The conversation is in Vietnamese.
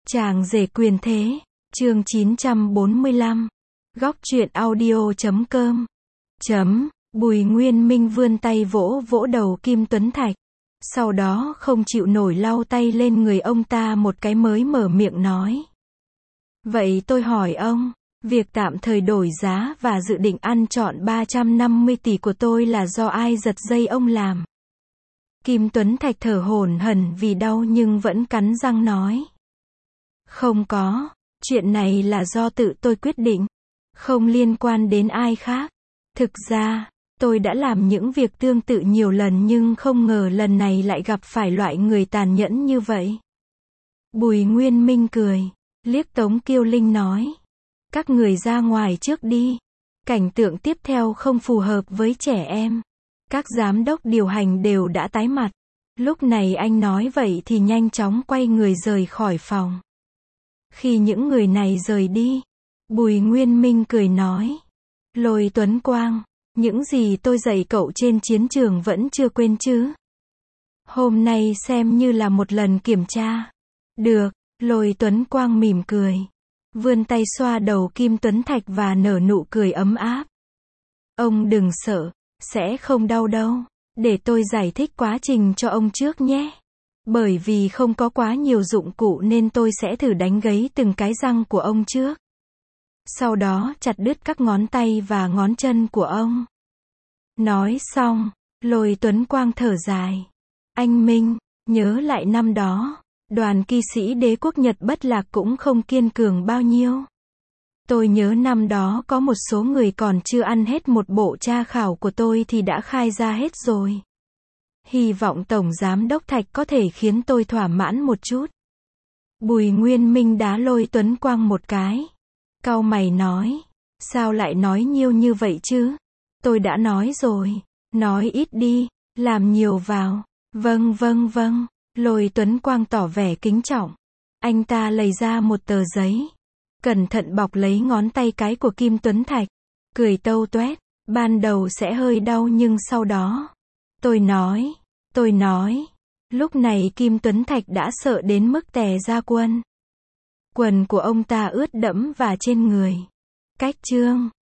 Chàng rể quyền thế, chương 945. Góc truyện audio.com. Bùi Nguyên Minh vươn tay vỗ vỗ đầu Kim Tuấn Thạch. Sau đó không chịu nổi lau tay lên người ông ta một cái mới mở miệng nói. Vậy tôi hỏi ông, việc tạm thời đổi giá và dự định ăn trọn 350 tỷ của tôi là do ai giật dây ông làm? Kim Tuấn Thạch thở hổn hển vì đau nhưng vẫn cắn răng nói. Không có, chuyện này là do tự tôi quyết định, không liên quan đến ai khác. Thực ra, tôi đã làm những việc tương tự nhiều lần nhưng không ngờ lần này lại gặp phải loại người tàn nhẫn như vậy. Bùi Nguyên Minh cười, liếc Tống Kiêu Linh nói. Các người ra ngoài trước đi. Cảnh tượng tiếp theo không phù hợp với trẻ em. Các giám đốc điều hành đều đã tái mặt. Lúc này anh nói vậy thì nhanh chóng quay người rời khỏi phòng. Khi những người này rời đi, Bùi Nguyên Minh cười nói. Lôi Tuấn Quang, những gì tôi dạy cậu trên chiến trường vẫn chưa quên chứ? Hôm nay xem như là một lần kiểm tra. Được, Lôi Tuấn Quang mỉm cười. Vươn tay xoa đầu Kim Tuấn Thạch và nở nụ cười ấm áp. Ông đừng sợ, sẽ không đau đâu. Để tôi giải thích quá trình cho ông trước nhé. Bởi vì không có quá nhiều dụng cụ nên tôi sẽ thử đánh gãy từng cái răng của ông trước. Sau đó chặt đứt các ngón tay và ngón chân của ông. Nói xong, Lôi Tuấn Quang thở dài. Anh Minh, nhớ lại năm đó, đoàn kỵ sĩ đế quốc Nhật Bất Lạc cũng không kiên cường bao nhiêu. Tôi nhớ năm đó có một số người còn chưa ăn hết một bộ tra khảo của tôi thì đã khai ra hết rồi. Hy vọng Tổng Giám Đốc Thạch có thể khiến tôi thỏa mãn một chút. Bùi Nguyên Minh đá Lôi Tuấn Quang một cái. Cau mày nói. Sao lại nói nhiều như vậy chứ? Tôi đã nói rồi. Nói ít đi, làm nhiều vào. Vâng. Lôi Tuấn Quang tỏ vẻ kính trọng. Anh ta lấy ra một tờ giấy. Cẩn thận bọc lấy ngón tay cái của Kim Tuấn Thạch. Cười tâu tuét. Ban đầu sẽ hơi đau nhưng sau đó. Tôi nói. Lúc này Kim Tuấn Thạch đã sợ đến mức tè ra quần. Quần của ông ta ướt đẫm và trên người. Cách chương.